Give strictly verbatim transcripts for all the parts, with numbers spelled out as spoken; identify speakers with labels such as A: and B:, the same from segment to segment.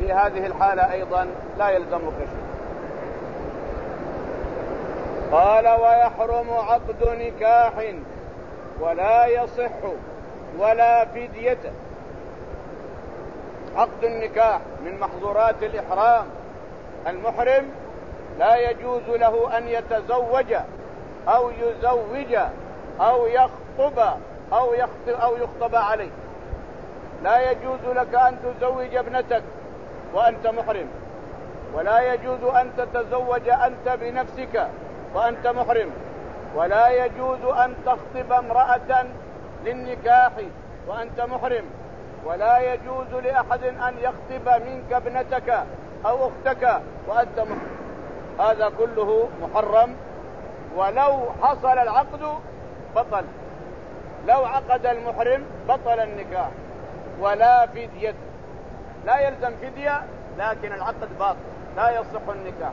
A: في هذه الحالة أيضا لا يلزمك شيء. قال ويحرم عقد نكاح ولا يصح ولا فدية. عقد النكاح من محظورات الإحرام. المحرم لا يجوز له أن يتزوج أو يزوج أو يخطب أو يخطب, أو يخطب عليه. لا يجوز لك أن تزوج ابنتك وأنت محرم، ولا يجوز أن تتزوج أنت بنفسك وأنت محرم، ولا يجوز أن تخطب امرأة للنكاح وأنت محرم، ولا يجوز لأحد أن يخطب منك ابنتك أو أختك وأنت محرم. هذا كله محرم. ولو حصل العقد بطل، لو عقد المحرم بطل النكاح ولا فدية. لا يلزم فدية، لكن العقد باطل لا يصح النكاح.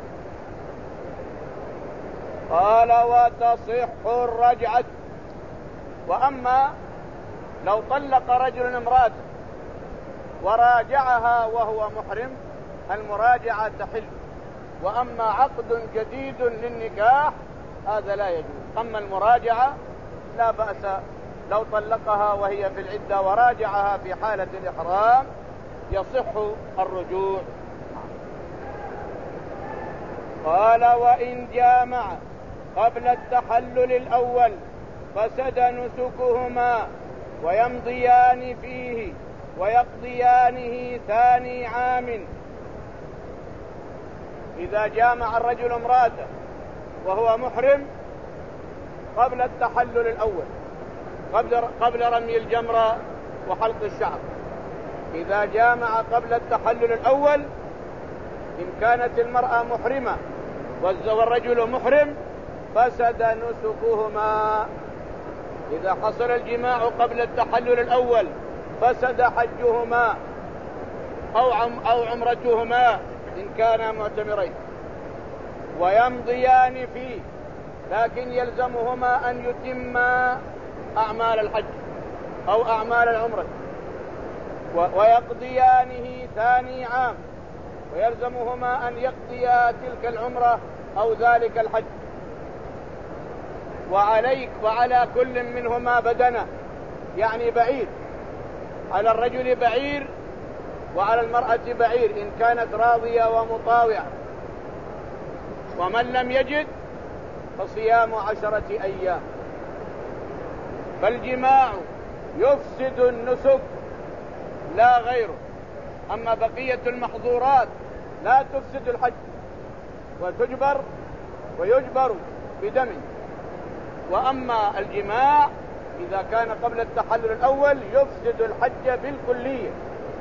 A: قال وتصح الرجعة. وأما لو طلق رجل امرأته وراجعها وهو محرم المراجعة تحل. وأما عقد جديد للنكاح هذا لا يجوز. أما المراجعة لا بأس، لو طلقها وهي في العدة وراجعها في حالة الإحرام يصح الرجوع. قال وإن جامع قبل التحلل الأول فسد نسكهما ويمضيان فيه ويقضيانه ثاني عام. إذا جامع الرجل امرأته وهو محرم قبل التحلل الأول، قبل, قبل رمي الجمرة وحلق الشعر، إذا جامع قبل التحلل الأول إن كانت المرأة محرمة والرجل محرم فسد نسكهما. إذا حصل الجماع قبل التحلل الأول فسد حجهما أو, عم أو عمرتهما إن كانا معتمرين، ويمضيان فيه، لكن يلزمهما أن يتما أعمال الحج أو أعمال العمرة، ويقضيانه ثاني عام، ويلزمهما أن يقضيا تلك العمرة أو ذلك الحج. وعليك وعلى كل منهما بدنة، يعني بعير، على الرجل بعير وعلى المرأة بعير إن كانت راضية ومطاوعة. ومن لم يجد فصيام عشرة أيام. فالجماع يفسد النسك لا غيره، أما بقية المحظورات لا تفسد الحج وتجبر ويجبر بدم. وأما الجماع إذا كان قبل التحلل الأول يفسد الحج بالكلية.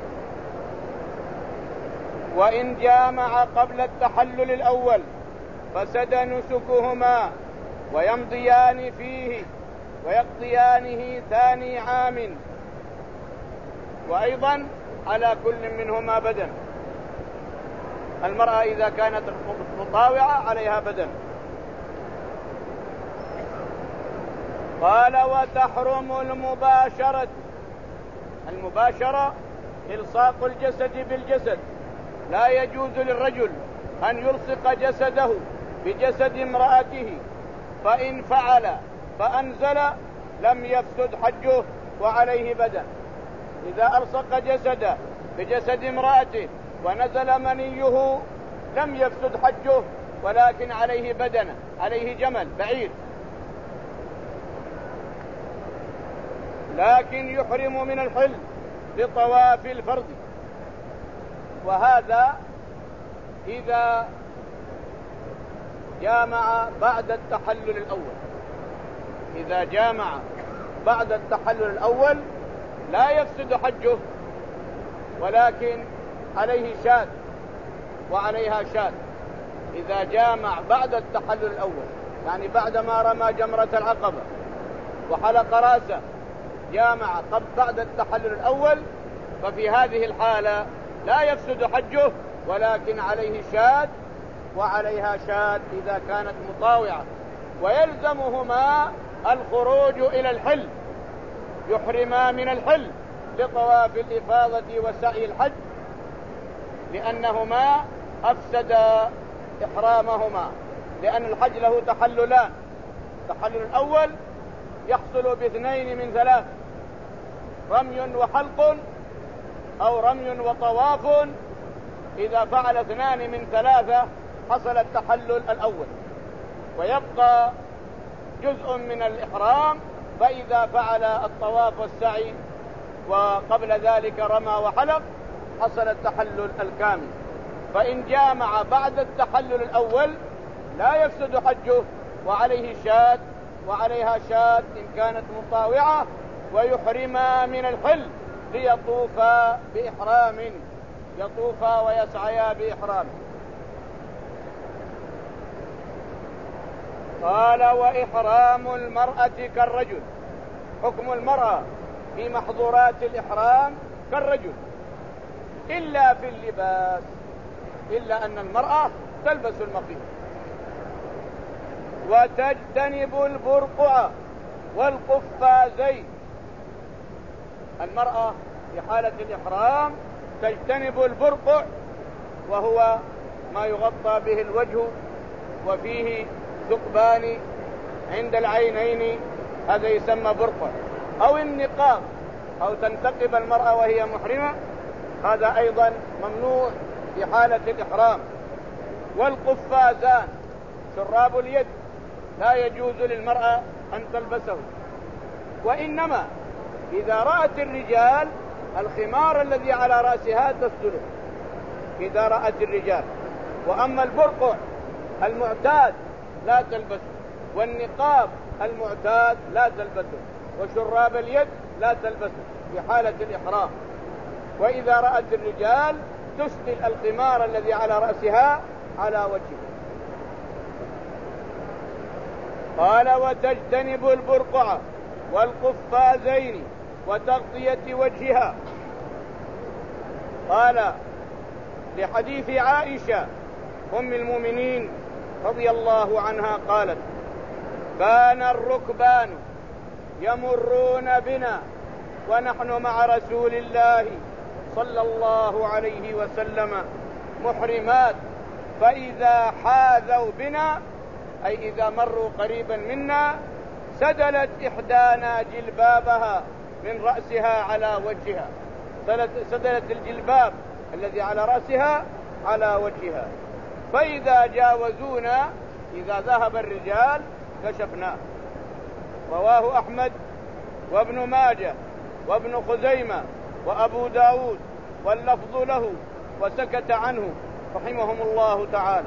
A: وإن جامع قبل التحلل الأول فسد نسكهما ويمضيان فيه ويقضيانه ثاني عام. وأيضا على كل منهما بدن. المرأة إذا كانت مطاوعة عليها بدن. قال وتحرم المباشرة. المباشرة إلصاق الجسد بالجسد. لا يجوز للرجل أن يلصق جسده بجسد امرأته، فإن فعل فأنزل لم يفسد حجه وعليه بدن. إذا ألصق جسده بجسد امرأته ونزل منيه لم يفسد حجه، ولكن عليه بدنه، عليه جمل بعير، لكن يحرم من الحل بطواف الفرض. وهذا إذا جامع بعد التحلل الأول. إذا جامع بعد التحلل الأول لا يفسد حجه، ولكن عليه شاة وعليها شاة. إذا جامع بعد التحلل الأول، يعني بعدما رمى جمرة العقبة وحلق راسه، جامع قبل بعد التحلل الأول، ففي هذه الحالة لا يفسد حجه، ولكن عليه شاة وعليها شاة إذا كانت مطاوعة. ويلزمهما الخروج إلى الحل، يحرما من الحل لطواف الإفاضة وسعي الحج، لأنهما أفسدا إحرامهما، لأن الحج له تحللان. التحلل الأول يحصل باثنين من ثلاث: رمي وحلق أو رمي وطواف. إذا فعل اثنان من ثلاثة حصل التحلل الأول، ويبقى جزء من الإحرام، فإذا فعل الطواف والسعي وقبل ذلك رمى وحلق حصل التحلل الكامل. فإن جامع بعد التحلل الأول لا يفسد حجه، وعليه شاة وعليها شاة إن كانت مطاوعة، ويحرما من الحل ليطوفا بإحرام، يطوفا ويسعيا بإحرام. قال: وإحرام المرأة كالرجل. حكم المرأة في محظورات الإحرام كالرجل، إلا في اللباس، إلا أن المرأة تلبس المخيط وتجتنب البرقع والقفازين. المرأة في حالة الإحرام تجتنب البرقع، وهو ما يغطى به الوجه وفيه ثقبان عند العينين، هذا يسمى برقع. أو النقاب، أو تنتقب المرأة وهي محرمة، هذا أيضا ممنوع في حالة الإحرام. والقفازان، شراب اليد، لا يجوز للمرأة أن تلبسه، وإنما إذا رأت الرجال الخمار الذي على رأسها تستره إذا رأت الرجال. وأما البرقع المعتاد لا تلبسه، والنقاب المعتاد لا تلبسه، وشراب اليد لا تلبسه في حالة الإحرام. وإذا رأت الرجال تسدل الخمار الذي على رأسها على وجهها. قال: وتجتنب البرقع والقفازين وتغطية وجهها. قال لحديث عائشة أم المؤمنين رضي الله عنها قالت: كان الركبان يمرون بنا ونحن مع رسول الله صلى الله عليه وسلم محرمات، فإذا حاذوا بنا، أي إذا مروا قريبا منا، سدلت إحدانا جلبابها من رأسها على وجهها، سدلت الجلباب الذي على رأسها على وجهها. فإذا جاوزونا، إذا ذهب الرجال كشفناه. رواه أحمد وابن ماجه وابن خزيمة وأبو داود، واللفظ له، وسكت عنه رحمهم الله تعالى.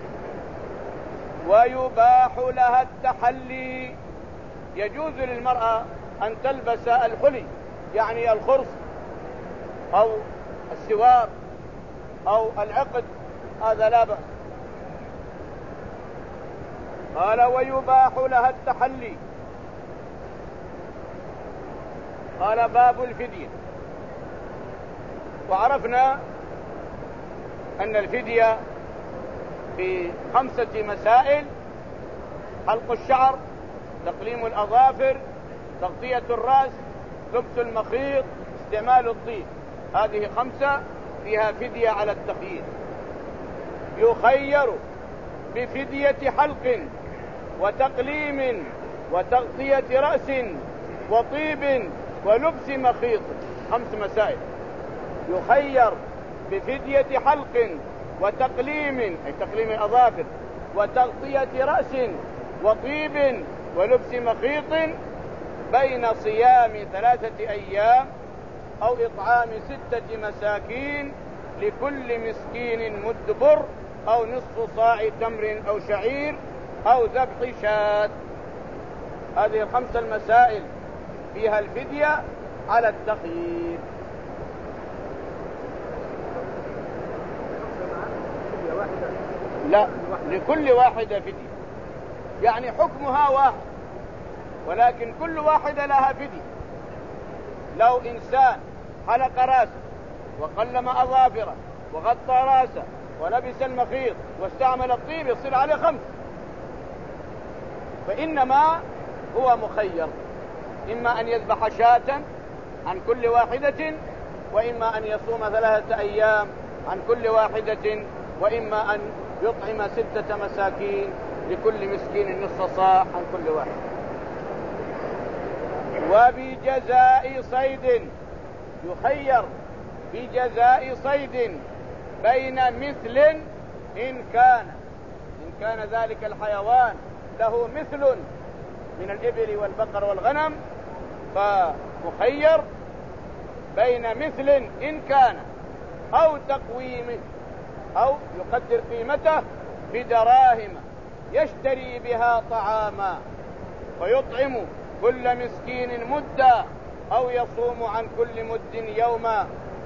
A: ويباح لها التحلي، يجوز للمرأة أن تلبس الحلي، يعني الخرص أو السوار أو العقد، هذا لا بأس. قال: ويباح لها التحلي. قال: باب الفدية. وعرفنا أن الفدية في خمسة مسائل: حلق الشعر، تقليم الأظافر، تغطية الرأس، لبس المخيط، استعمال الطيب. هذه خمسة فيها فدية على التخيير. يخير بفدية حلق وتقليم وتغطية رأس وطيب ولبس مخيط. خمس مسائل: يخير بفدية حلق وتقليم، أي تقليم الأظافر، وتغطية رأس وطيب ولبس مخيط، بين صيام ثلاثة أيام أو إطعام ستة مساكين لكل مسكين مد بر أو نصف صاع تمر أو شعير أو ذبح شاة. هذه الخمسة المسائل فيها الفدية على التخيير. لا، لكل واحدة فدية، يعني حكمها واحد، ولكن كل واحدة لها فدية. لو إنسان حلق راسه وقلم أظافره وغطى راسه ولبس المخيط واستعمل الطيب يصير عليه خمس. فإنما هو مخير، إما أن يذبح شاة عن كل واحدة، وإما أن يصوم ثلاثة أيام عن كل واحدة، وإما أن يطعم ستة مساكين لكل مسكين نصف صاع عن كل واحد. وبجزاء صيد، يخير بجزاء صيد بين مثل إن كان إن كان ذلك الحيوان له مثل من الإبل والبقر والغنم، فمخير بين مثل إن كان أو تقويمه، أو يقدر قيمته بدراهم يشتري بها طعاما ويطعم كل مسكين مدا أو يصوم عن كل مد يوما.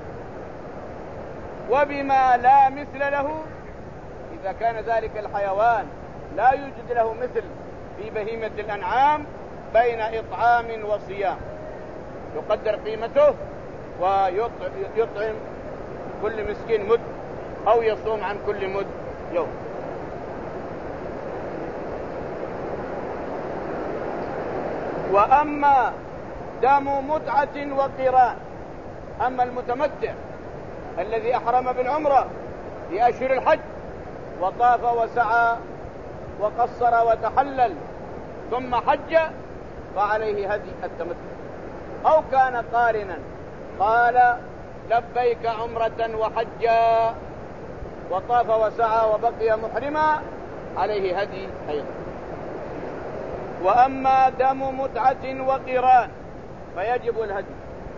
A: وبما لا مثل له، إذا كان ذلك الحيوان لا يوجد له مثل في بهيمة الأنعام، بين إطعام وصيام، يقدر قيمته ويطعم كل مسكين مد أو يصوم عن كل مد يوم. وأما دم متعة وقران، أما المتمتع الذي أحرم بالعمرة في أشهر الحج وطاف وسعى وقصر وتحلل ثم حج، فعليه هدي التمتع. أو كان قارنا قال لبيك عمرة وحجا وطاف وسعى وبقي محرما، عليه هدي أيضا. وأما دم متعة وقران فيجب الهدي.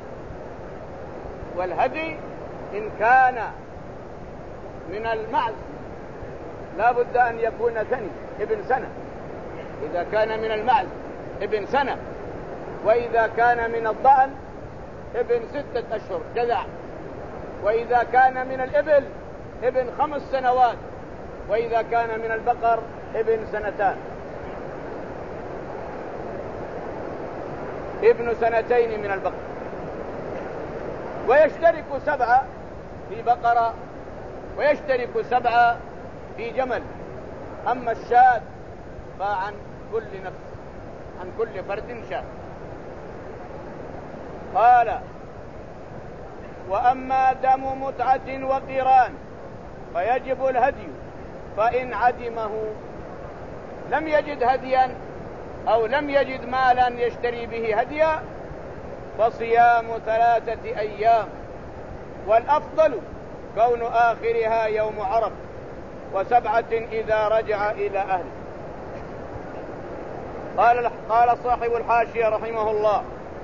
A: والهدي إن كان من المعز لا بد أن يكون ثني ابن سنة، إذا كان من المعز ابن سنة، وإذا كان من الضأن ابن ستة أشهر جذع، وإذا كان من الإبل ابن خمس سنوات، وإذا كان من البقر ابن سنتان ابن سنتين من البقر. ويشترك سبعة في بقرة ويشترك سبعة في جمل. أما الشاة فعن كل نفس، عن كل فرد شاة. قال وأما دم متعة وقران فيجب الهدي، فإن عدمه لم يجد هديا أو لم يجد مالا يشتري به هديا فصيام ثلاثة أيام، والأفضل كون آخرها يوم عرف، وسبعة إذا رجع إلى أهله. قال قال صاحب الحاشية رحمه الله: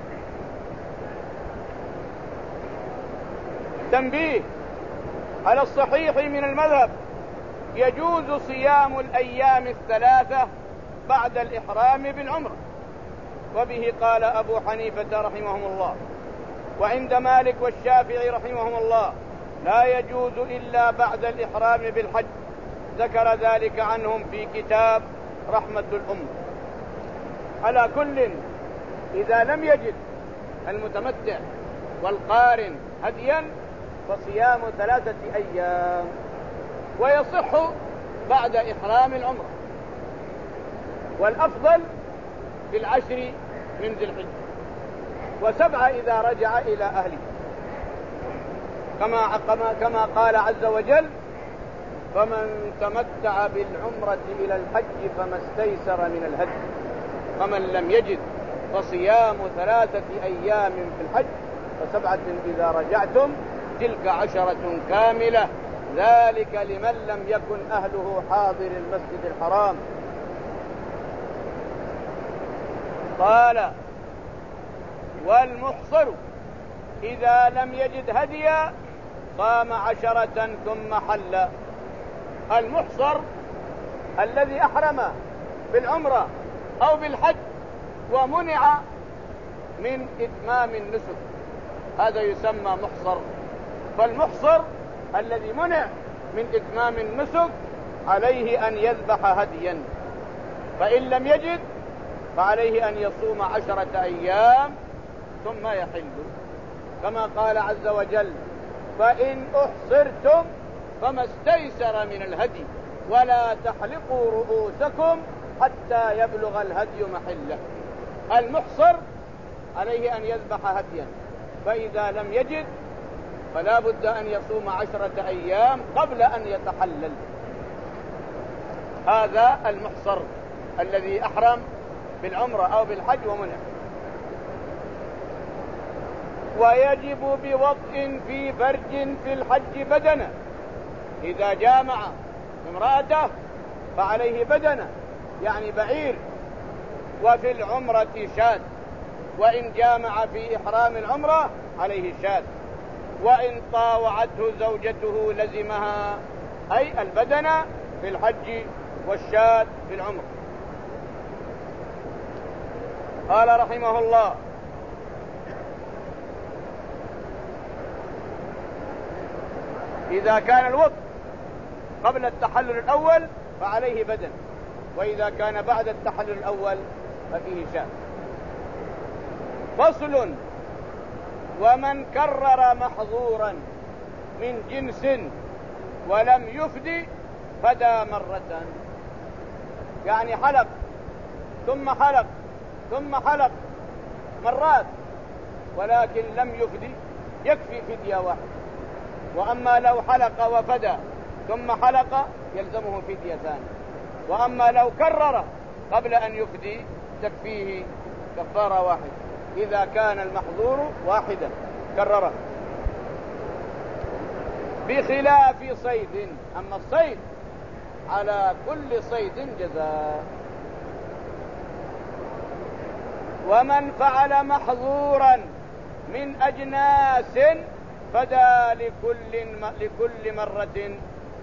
A: تنبيه على الصحيح من المذهب، يجوز صيام الأيام الثلاثة بعد الإحرام بالعمرة، وبه قال أبو حنيفة رحمهم الله. وعند مالك والشافعي رحمهم الله لا يجوز إلا بعد الإحرام بالحج، ذكر ذلك عنهم في كتاب رحمة الأمة. على كل، إذا لم يجد المتمتع والقارن هديا فصيام ثلاثة أيام، ويصح بعد إحرام العمرة، والأفضل في العشر من ذي الحجة، وسبعة إذا رجع إلى أهله، كما كما قال عز وجل: فمن تمتع بالعمرة إلى الحج فما استيسر من الهدي، فمن لم يجد فصيام ثلاثة أيام في الحج وسبعة إذا رجعتم تلك عشرة كاملة، ذلك لمن لم يكن أهله حاضر المسجد الحرام. قال: والمحصر إذا لم يجد هديا صام عشرة ثم حل. المحصر الذي أحرم بالعمرة أو بالحج ومنع من إتمام النسك، هذا يسمى محصر. فالمحصر الذي منع من إتمام النسك عليه أن يذبح هديا، فإن لم يجد فعليه أن يصوم عشرة أيام ثم يحل، كما قال عز وجل: فإن أحصرتم فما استيسر من الهدي ولا تحلقوا رؤوسكم حتى يبلغ الهدي محله. المحصر عليه أن يذبح هديا، فإذا لم يجد فلا بد أن يصوم عشرة أيام قبل أن يتحلل. هذا المحصر الذي أحرم بالعمرة أو بالحج ومنع. ويجب بوطء في فرج في الحج بدنة، إذا جامع امرأته فعليه بدنة يعني بعير، وفي العمرة شاة، وإن جامع في إحرام العمرة عليه شاة، وإن طاوعته زوجته لزمها، أي البدنة في الحج والشاة في العمرة. قال رحمه الله: إذا كان الوضع قبل التحلل الأول فعليه بدن، وإذا كان بعد التحلل الأول ففيه شاة. فصل: ومن كرر محظورا من جنس ولم يفدي فدى مرة، يعني حلق ثم حلق ثم حلق مرات ولكن لم يفدي يكفي فدية واحدة. وأما لو حلق وفدى ثم حلق يلزمه فدية ثانية، وأما لو كرر قبل أن يفدي تكفيه كفارة واحدة إذا كان المحظور واحدا كرره. بخلاف صيد، أما الصيد على كل صيد جزاء. ومن فعل محظورا من أجناس فدى لكل لكل مرة،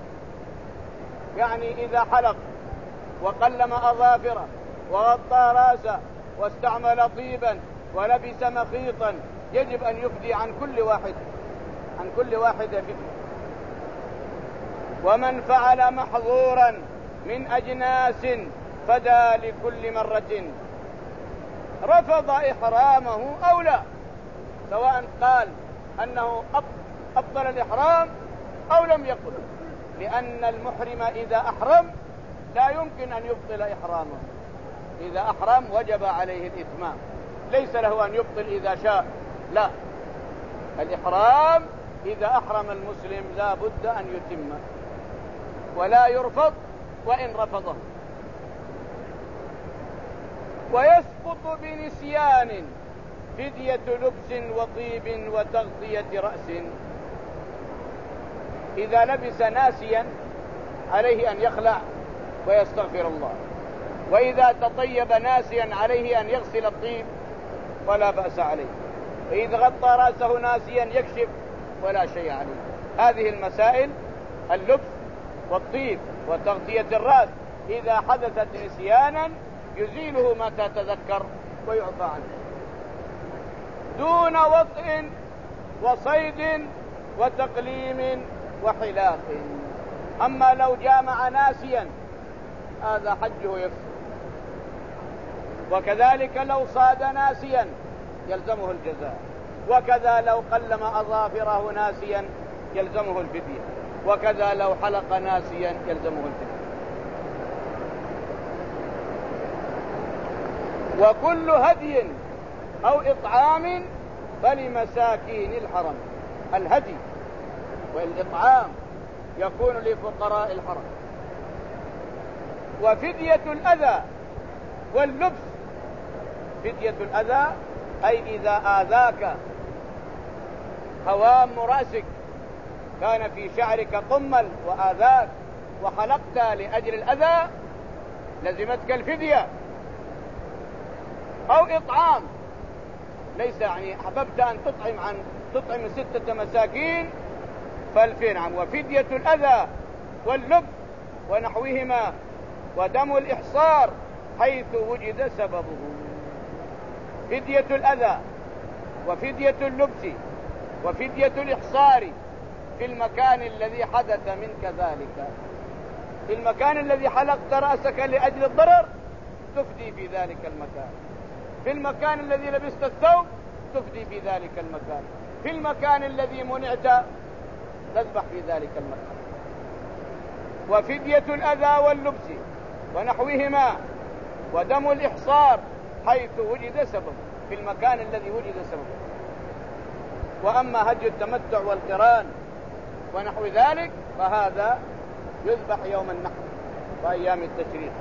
A: يعني إذا حلق وقلم أظافره وغطى راسه واستعمل طيبا ولبس مخيطا يجب أن يفدي عن كل واحد عن كل واحدة فدية. ومن فعل محظورا من أجناس فدى لكل مرة، رفض إحرامه أو لا، سواء قال أنه أبطل الإحرام أو لم يقل، لأن المحرم إذا أحرم لا يمكن أن يبطل إحرامه. إذا أحرم وجب عليه الإتمام، ليس له أن يبطل إذا شاء، لا، الإحرام إذا أحرم المسلم لا بد أن يتم ولا يرفض وإن رفضه. ويسقط بنسيان فدية لبس وطيب وتغطية رأس، إذا لبس ناسيا عليه أن يخلع ويستغفر الله، وإذا تطيب ناسيا عليه أن يغسل الطيب ولا بأس عليه، وإذا غطى رأسه ناسيا يكشف ولا شيء عليه. هذه المسائل اللبس والطيب وتغطية الرأس إذا حدثت نسيانا يزيله متى تذكر ويعفى عنه. دون وطء وصيد وتقليم وحلاق. أما لو جامع ناسيا هذا حجه يفسد، وكذلك لو صاد ناسيا يلزمه الجزاء، وكذا لو قلم أظافره ناسيا يلزمه الفدية، وكذا لو حلق ناسيا يلزمه الفدية. وكل هدي أو إطعام فلمساكين الحرم. الهدي والإطعام يكون لفقراء الحرم. وفدية الأذى واللبس، فدية الأذى أي إذا آذاك خوام رأسك، كان في شعرك قمل وآذاك وحلقت لأجل الأذى لزمتك الفدية. أو إطعام، ليس يعني أحببت أن تطعم عن تطعم ستة مساكين فالفين عام. وفدية الأذى واللبس ونحوهما ودم الإحصار حيث وجد سببه. فدية الأذى وفدية اللبس وفدية الإحصار في المكان الذي حدث منك ذلك. في المكان الذي حلقت رأسك لأجل الضرر تفدي في ذلك المكان. في المكان الذي لبست الثوب تفدي في ذلك المكان. في المكان الذي منعت تذبح في ذلك المكان. وفدية الأذى واللبس ونحوهما ودم الإحصار حيث وجد سبب، في المكان الذي وجد سبب. وأما هدي التمتع والقران ونحو ذلك فهذا يذبح يوم النحر وأيام التشريق.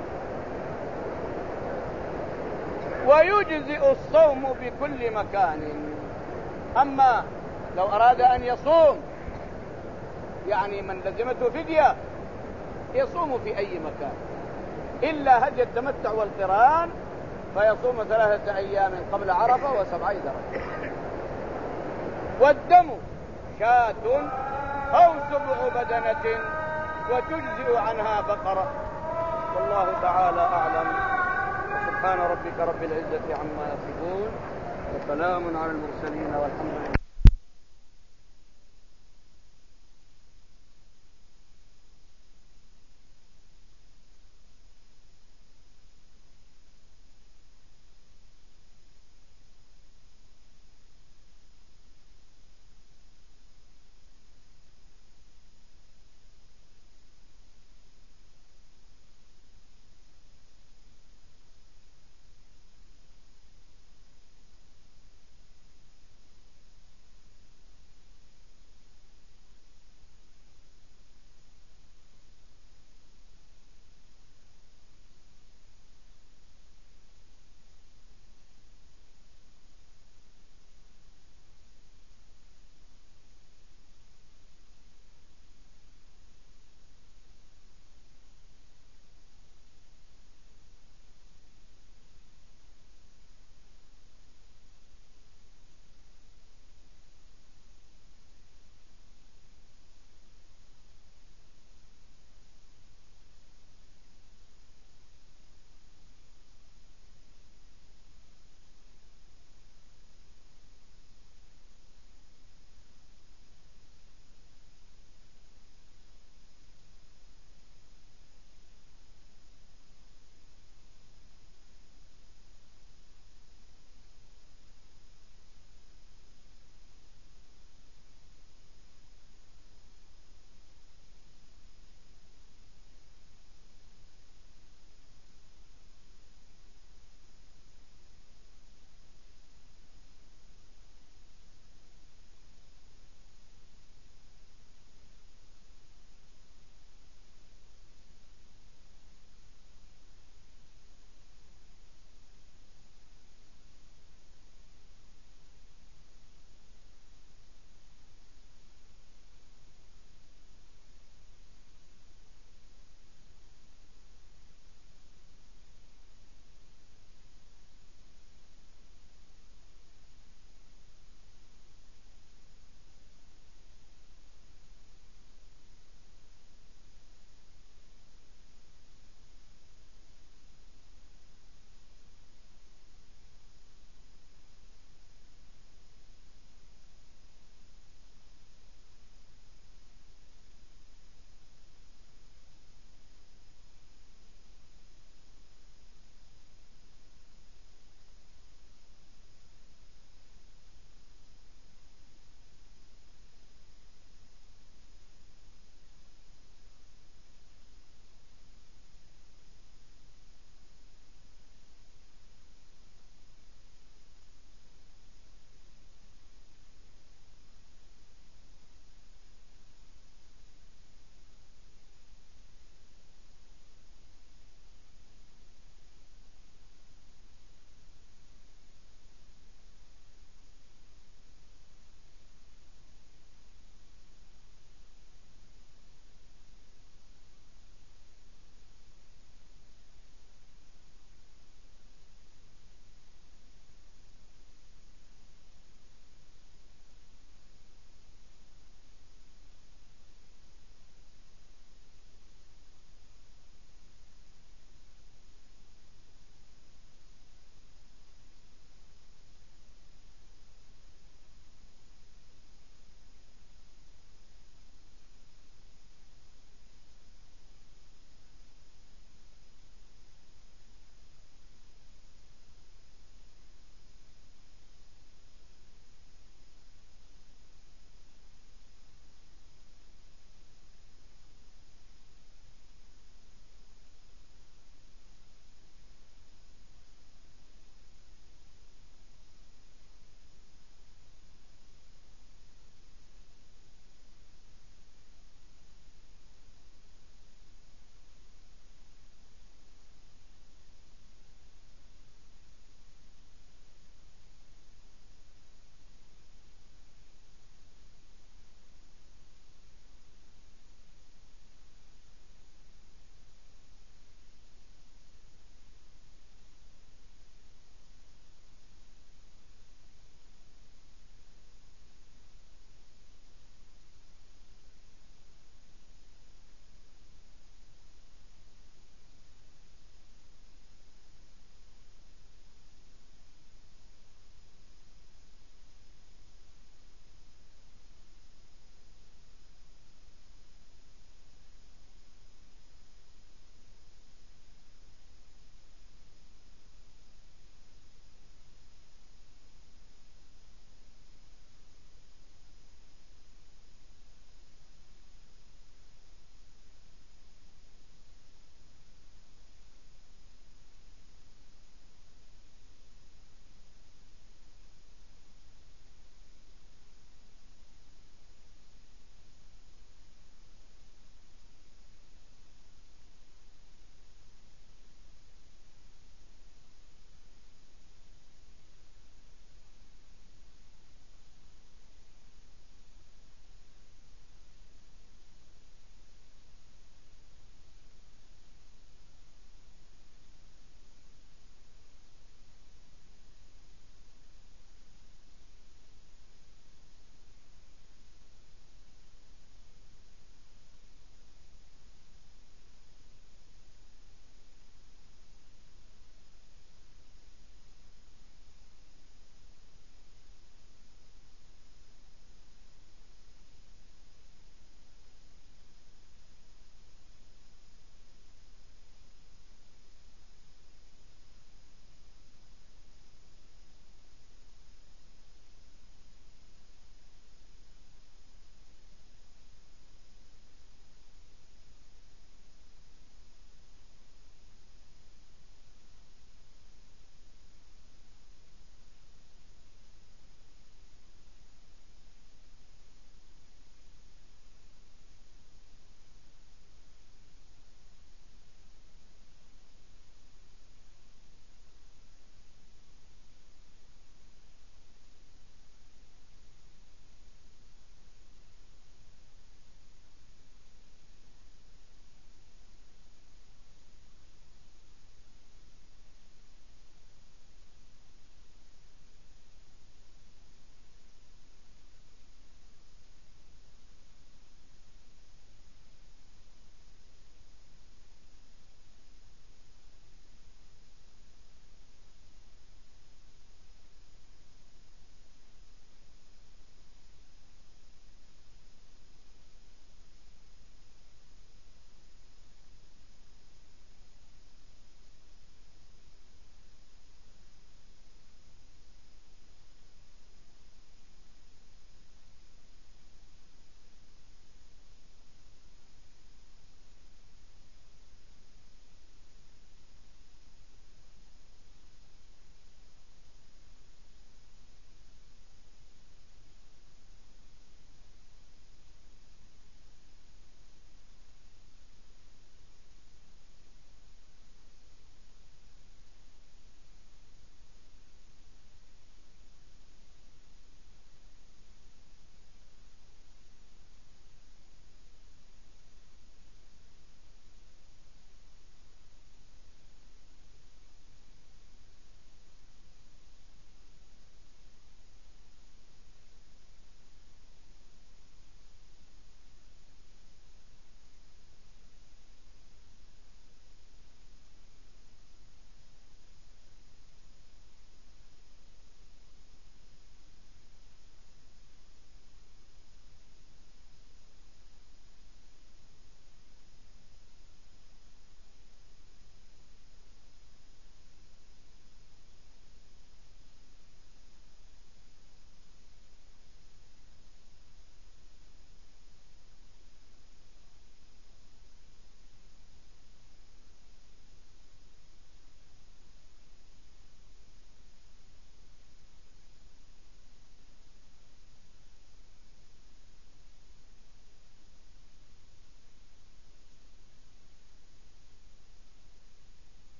A: ويجزئ الصوم بكل مكان. أما لو أراد أن يصوم يعني من لزمته فدية يصوم في أي مكان إلا هدي التمتع والقران فيصوم ثلاثة أيام قبل عرفة وسبعة إذا رجع. والدم شاة أو سبع بدنة وتجزئ عنها بقرة. والله تعالى أعلم. سبحان ربك رب العزة عما يصفون وسلام على المرسلين والحمد لله.